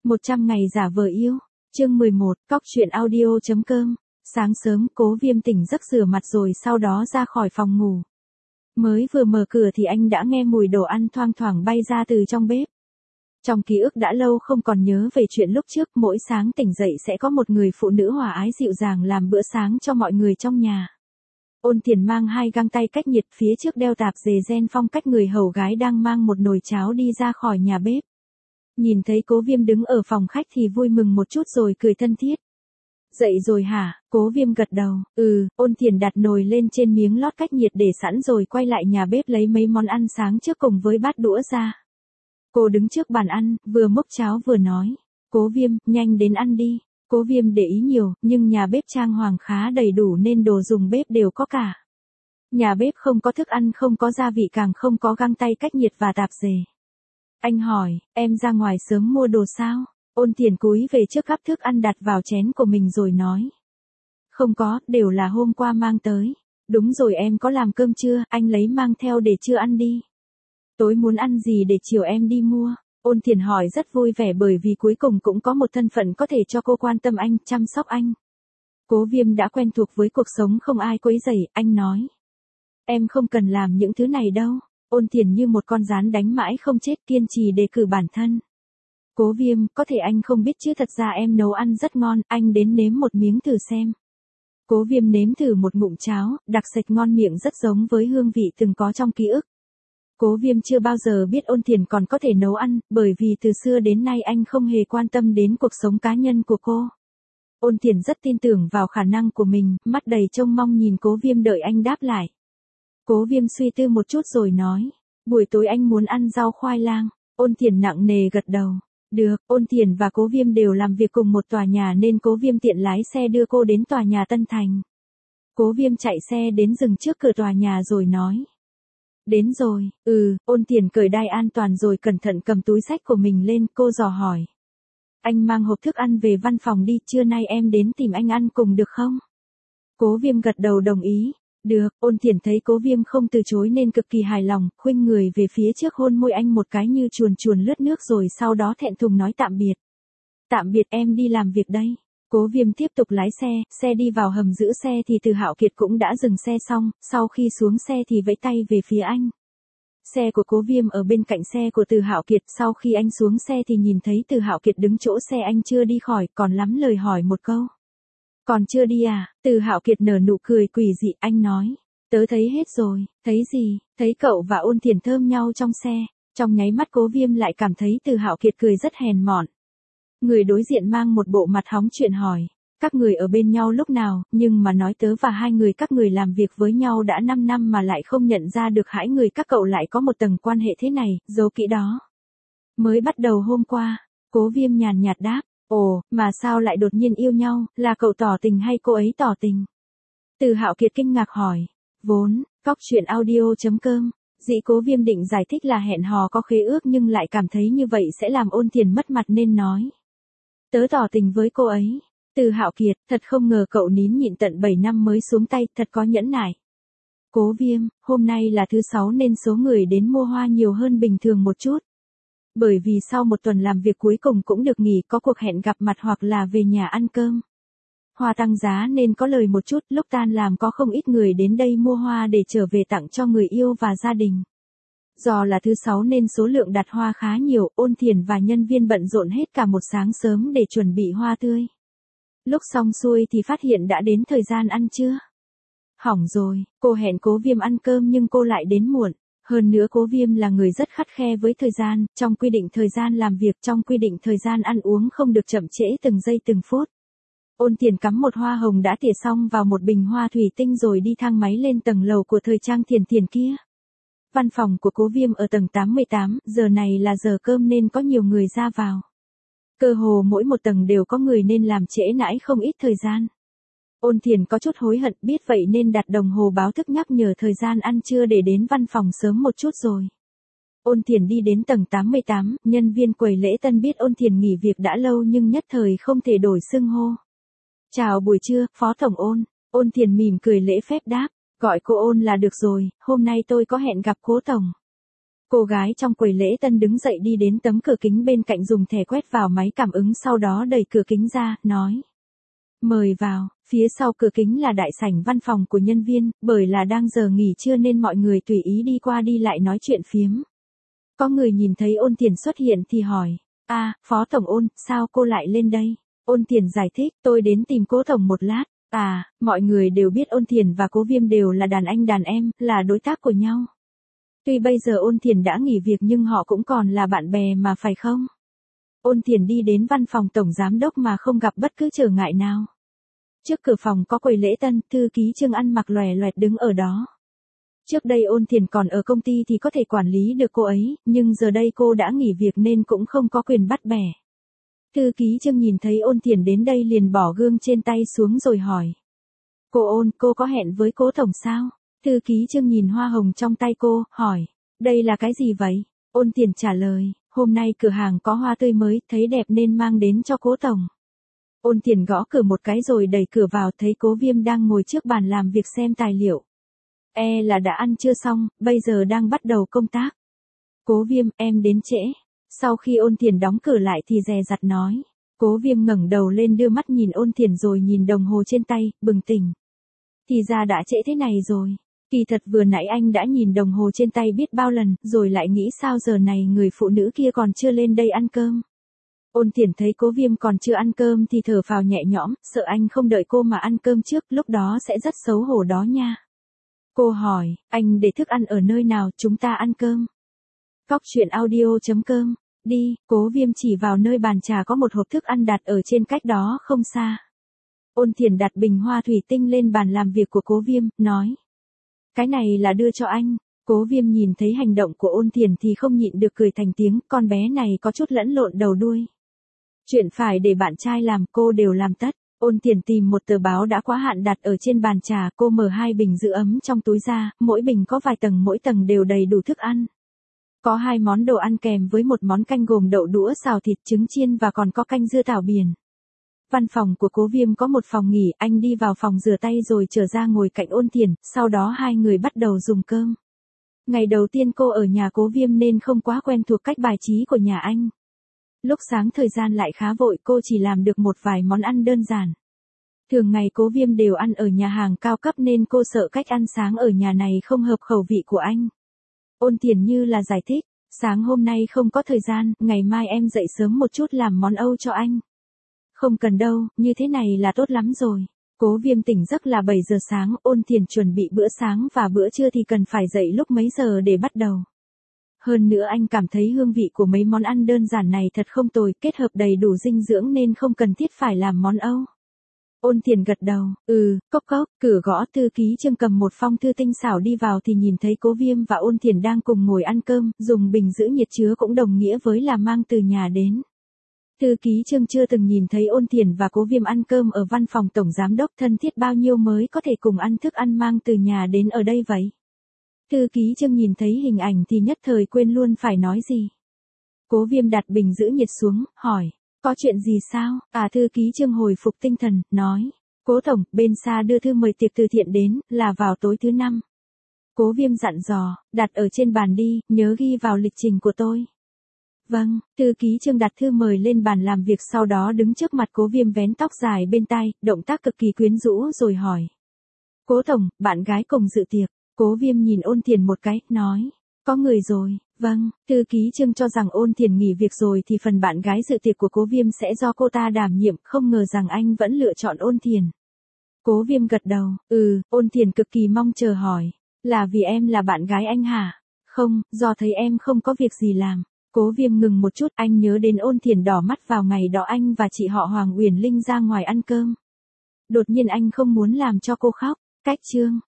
100 ngày giả vờ yêu. Chương 11, cóc truyện audio.com. Sáng sớm, Cố Viêm tỉnh giấc rửa mặt rồi sau đó ra khỏi phòng ngủ. Mới vừa mở cửa thì anh đã nghe mùi đồ ăn thoang thoảng bay ra từ trong bếp. Trong ký ức đã lâu không còn nhớ về chuyện lúc trước, mỗi sáng tỉnh dậy sẽ có một người phụ nữ hòa ái dịu dàng làm bữa sáng cho mọi người trong nhà. Ôn Thiền mang 2 găng tay cách nhiệt, phía trước đeo tạp dề ren phong cách người hầu gái đang mang một nồi cháo đi ra khỏi nhà bếp. Nhìn thấy Cố Viêm đứng ở phòng khách thì vui mừng một chút rồi cười thân thiết. Dậy rồi hả? Cố Viêm gật đầu. Ôn Thiền đặt nồi lên trên miếng lót cách nhiệt để sẵn rồi quay lại nhà bếp lấy mấy món ăn sáng trước cùng với bát đũa ra. Cô đứng trước bàn ăn, vừa múc cháo vừa nói. Cố Viêm, nhanh đến ăn đi. Cố Viêm để ý nhiều, nhưng nhà bếp trang hoàng khá đầy đủ nên đồ dùng bếp đều có cả. Nhà bếp không có thức ăn, không có gia vị, càng không có găng tay cách nhiệt và tạp dề. Anh hỏi, em ra ngoài sớm mua đồ sao? Ôn Thiền cúi về trước gắp thức ăn đặt vào chén của mình rồi nói. Không có, đều là hôm qua mang tới. Đúng rồi, em có làm cơm chưa? Anh lấy mang theo để trưa ăn đi. Tối muốn ăn gì để chiều em đi mua? Ôn Thiền hỏi rất vui vẻ bởi vì cuối cùng cũng có một thân phận có thể cho cô quan tâm anh, chăm sóc anh. Cố Viêm đã quen thuộc với cuộc sống không ai quấy rầy, anh nói. Em không cần làm những thứ này đâu. Ôn Thiền như một con gián đánh mãi không chết, kiên trì đề cử bản thân. Cố Viêm, có thể anh không biết chứ thật ra em nấu ăn rất ngon, anh đến nếm một miếng thử xem. Cố Viêm nếm thử một ngụm cháo, đặc sệt ngon miệng rất giống với hương vị từng có trong ký ức. Cố Viêm chưa bao giờ biết Ôn Thiền còn có thể nấu ăn, bởi vì từ xưa đến nay anh không hề quan tâm đến cuộc sống cá nhân của cô. Ôn Thiền rất tin tưởng vào khả năng của mình, mắt đầy trông mong nhìn Cố Viêm đợi anh đáp lại. Cố Viêm suy tư một chút rồi nói, buổi tối anh muốn ăn rau khoai lang. Ôn Thiền nặng nề gật đầu. Được, Ôn Thiền và Cố Viêm đều làm việc cùng một tòa nhà nên Cố Viêm tiện lái xe đưa cô đến tòa nhà Tân Thành. Cố Viêm chạy xe đến dừng trước cửa tòa nhà rồi nói. Đến rồi. Ôn Thiền cởi đai an toàn rồi cẩn thận cầm túi xách của mình lên, cô dò hỏi. Anh mang hộp thức ăn về văn phòng đi, trưa nay em đến tìm anh ăn cùng được không? Cố Viêm gật đầu đồng ý. Được, Ôn Thiền thấy Cố Viêm không từ chối nên cực kỳ hài lòng, khuynh người về phía trước hôn môi anh một cái như chuồn chuồn lướt nước rồi sau đó thẹn thùng nói tạm biệt. Tạm biệt, em đi làm việc đây. Cố Viêm tiếp tục lái xe đi vào hầm giữ xe thì Từ Hạo Kiệt cũng đã dừng xe xong, sau khi xuống xe thì vẫy tay về phía anh. Xe của Cố Viêm ở bên cạnh xe của Từ Hạo Kiệt, sau khi anh xuống xe thì nhìn thấy Từ Hạo Kiệt đứng chỗ xe anh chưa đi khỏi, còn lắm lời hỏi một câu. Còn chưa đi à? Từ Hạo Kiệt nở nụ cười quỷ dị, anh nói. Tớ thấy hết rồi. Thấy gì? Thấy cậu và Ôn Thiền thơm nhau trong xe. Trong nháy mắt Cố Viêm lại cảm thấy Từ Hạo Kiệt cười rất hèn mọn. Người đối diện mang một bộ mặt hóng chuyện hỏi. Các người ở bên nhau lúc nào, nhưng mà nói tớ và hai người các người làm việc với nhau đã 5 năm mà lại không nhận ra được hãi người các cậu lại có một tầng quan hệ thế này, giấu kỹ đó. Mới bắt đầu hôm qua. Cố Viêm nhàn nhạt đáp. Ồ, mà sao lại đột nhiên yêu nhau, là cậu tỏ tình hay cô ấy tỏ tình? Từ Hạo Kiệt kinh ngạc hỏi. Vốn, cóc truyện audio.com. Dĩ Cố Viêm định giải thích là hẹn hò có khế ước nhưng lại cảm thấy như vậy sẽ làm Ôn Thiền mất mặt nên nói. Tớ tỏ tình với cô ấy. Từ Hạo Kiệt, thật không ngờ cậu nín nhịn tận 7 năm mới xuống tay, thật có nhẫn nại. Cố Viêm, hôm nay là thứ 6 nên số người đến mua hoa nhiều hơn bình thường một chút. Bởi vì sau một tuần làm việc cuối cùng cũng được nghỉ, có cuộc hẹn gặp mặt hoặc là về nhà ăn cơm. Hoa tăng giá nên có lời một chút, lúc tan làm có không ít người đến đây mua hoa để trở về tặng cho người yêu và gia đình. Do là thứ 6 nên số lượng đặt hoa khá nhiều, Ôn Thiền và nhân viên bận rộn hết cả một sáng sớm để chuẩn bị hoa tươi. Lúc xong xuôi thì phát hiện đã đến thời gian ăn trưa. Hỏng rồi, cô hẹn Cố Viêm ăn cơm nhưng cô lại đến muộn. Hơn nữa Cố Viêm là người rất khắt khe với thời gian, trong quy định thời gian làm việc, trong quy định thời gian ăn uống không được chậm trễ từng giây từng phút. Ôn Thiền cắm một hoa hồng đã tỉa xong vào một bình hoa thủy tinh rồi đi thang máy lên tầng lầu của thời trang Thiền kia. Văn phòng của Cố Viêm ở tầng 88, giờ này là giờ cơm nên có nhiều người ra vào. Cơ hồ mỗi một tầng đều có người nên làm trễ nãi không ít thời gian. Ôn Thiền có chút hối hận, biết vậy nên đặt đồng hồ báo thức nhắc nhở thời gian ăn trưa để đến văn phòng sớm một chút rồi. Ôn Thiền đi đến tầng 88, nhân viên quầy lễ tân biết Ôn Thiền nghỉ việc đã lâu nhưng nhất thời không thể đổi xưng hô. Chào buổi trưa, Phó Tổng Ôn. Ôn Thiền mỉm cười lễ phép đáp, gọi cô Ôn là được rồi, hôm nay tôi có hẹn gặp Cố Tổng. Cô gái trong quầy lễ tân đứng dậy đi đến tấm cửa kính bên cạnh dùng thẻ quét vào máy cảm ứng sau đó đẩy cửa kính ra, nói. Mời vào, phía sau cửa kính là đại sảnh văn phòng của nhân viên, bởi là đang giờ nghỉ trưa nên mọi người tùy ý đi qua đi lại nói chuyện phiếm. Có người nhìn thấy Ôn Thiển xuất hiện thì hỏi, Phó Tổng Ôn, sao cô lại lên đây? Ôn Thiển giải thích, tôi đến tìm Cố Tổng một lát. Mọi người đều biết Ôn Thiển và Cố Viêm đều là đàn anh đàn em, là đối tác của nhau. Tuy bây giờ Ôn Thiển đã nghỉ việc nhưng họ cũng còn là bạn bè mà phải không? Ôn Thiển đi đến văn phòng tổng giám đốc mà không gặp bất cứ trở ngại nào. Trước cửa phòng có quầy lễ tân, thư ký Trương ăn mặc lòe loẹt đứng ở đó. Trước đây Ôn Thiển còn ở công ty thì có thể quản lý được cô ấy, nhưng giờ đây cô đã nghỉ việc nên cũng không có quyền bắt bẻ. Thư ký Trương nhìn thấy Ôn Thiển đến đây liền bỏ gương trên tay xuống rồi hỏi. Cô Ôn, cô có hẹn với Cố Tổng sao? Thư ký Trương nhìn hoa hồng trong tay cô, hỏi. Đây là cái gì vậy? Ôn Thiển trả lời, hôm nay cửa hàng có hoa tươi mới, thấy đẹp nên mang đến cho Cố Tổng. Ôn Thiển gõ cửa một cái rồi đẩy cửa vào thấy Cố Viêm đang ngồi trước bàn làm việc xem tài liệu. Là đã ăn trưa xong, bây giờ đang bắt đầu công tác. Cố Viêm, em đến trễ. Sau khi Ôn Thiển đóng cửa lại thì dè dặt nói. Cố Viêm ngẩng đầu lên đưa mắt nhìn Ôn Thiển rồi nhìn đồng hồ trên tay, bừng tỉnh. Thì ra đã trễ thế này rồi. Kỳ thật vừa nãy anh đã nhìn đồng hồ trên tay biết bao lần, rồi lại nghĩ sao giờ này người phụ nữ kia còn chưa lên đây ăn cơm. Ôn Thiển thấy Cố Viêm còn chưa ăn cơm thì thở phào nhẹ nhõm, sợ anh không đợi cô mà ăn cơm trước, lúc đó sẽ rất xấu hổ đó nha. Cô hỏi, anh để thức ăn ở nơi nào, chúng ta ăn cơm. Coctruyện.audio.com, đi, Cố Viêm chỉ vào nơi bàn trà có một hộp thức ăn đặt ở trên cách đó không xa. Ôn Thiển đặt bình hoa thủy tinh lên bàn làm việc của Cố Viêm, nói. Cái này là đưa cho anh. Cố Viêm nhìn thấy hành động của Ôn Thiển thì không nhịn được cười thành tiếng, con bé này có chút lẫn lộn đầu đuôi. Chuyện phải để bạn trai làm cô đều làm tất. Ôn Thiển tìm một tờ báo đã quá hạn đặt ở trên bàn trà, cô mở 2 bình giữ ấm trong túi ra, mỗi bình có vài tầng, mỗi tầng đều đầy đủ thức ăn. Có 2 món đồ ăn kèm với một món canh gồm đậu đũa xào thịt, trứng chiên và còn có canh dưa thảo biển. Văn phòng của Cố Viêm có một phòng nghỉ, anh đi vào phòng rửa tay rồi trở ra ngồi cạnh Ôn Thiển, sau đó hai người bắt đầu dùng cơm. Ngày đầu tiên cô ở nhà Cố Viêm nên không quá quen thuộc cách bài trí của nhà anh. Lúc sáng thời gian lại khá vội, cô chỉ làm được một vài món ăn đơn giản. Thường ngày Cố Viêm đều ăn ở nhà hàng cao cấp nên cô sợ cách ăn sáng ở nhà này không hợp khẩu vị của anh. Ôn Thiển như là giải thích, sáng hôm nay không có thời gian, ngày mai em dậy sớm một chút làm món Âu cho anh. Không cần đâu, như thế này là tốt lắm rồi. Cố Viêm tỉnh giấc là 7 giờ sáng, Ôn Thiển chuẩn bị bữa sáng và bữa trưa thì cần phải dậy lúc mấy giờ để bắt đầu. Hơn nữa anh cảm thấy hương vị của mấy món ăn đơn giản này thật không tồi, kết hợp đầy đủ dinh dưỡng nên không cần thiết phải làm món Âu. Ôn Thiển gật đầu, cốc cốc, cửa gõ. Thư ký Trương cầm một phong thư tinh xảo đi vào thì nhìn thấy Cố Viêm và Ôn Thiển đang cùng ngồi ăn cơm, dùng bình giữ nhiệt chứa cũng đồng nghĩa với là mang từ nhà đến. Thư ký Trương chưa từng nhìn thấy Ôn Thiển và Cố Viêm ăn cơm ở văn phòng tổng giám đốc, thân thiết bao nhiêu mới có thể cùng ăn thức ăn mang từ nhà đến ở đây vậy. Thư ký Trương nhìn thấy hình ảnh thì nhất thời quên luôn phải nói gì. Cố Viêm đặt bình giữ nhiệt xuống, hỏi, có chuyện gì sao? Thư ký Trương hồi phục tinh thần, nói, Cố Tổng, bên xa đưa thư mời tiệc từ thiện đến, là vào tối thứ 5. Cố Viêm dặn dò, đặt ở trên bàn đi, nhớ ghi vào lịch trình của tôi. Vâng, thư ký Trương đặt thư mời lên bàn làm việc sau đó đứng trước mặt Cố Viêm vén tóc dài bên tai, động tác cực kỳ quyến rũ rồi hỏi. Cố Tổng, bạn gái cùng dự tiệc. Cố Viêm nhìn Ôn Thiển một cái, nói, có người rồi. Vâng, thư ký Trương cho rằng Ôn Thiển nghỉ việc rồi thì phần bạn gái dự tiệc của Cố Viêm sẽ do cô ta đảm nhiệm, không ngờ rằng anh vẫn lựa chọn Ôn Thiển. Cố Viêm gật đầu, Ôn Thiển cực kỳ mong chờ hỏi, là vì em là bạn gái anh hả? Không, do thấy em không có việc gì làm. Cố Viêm ngừng một chút, anh nhớ đến Ôn Thiển đỏ mắt vào ngày đó anh và chị họ Hoàng Uyển Linh ra ngoài ăn cơm. Đột nhiên anh không muốn làm cho cô khóc. Cách Trương,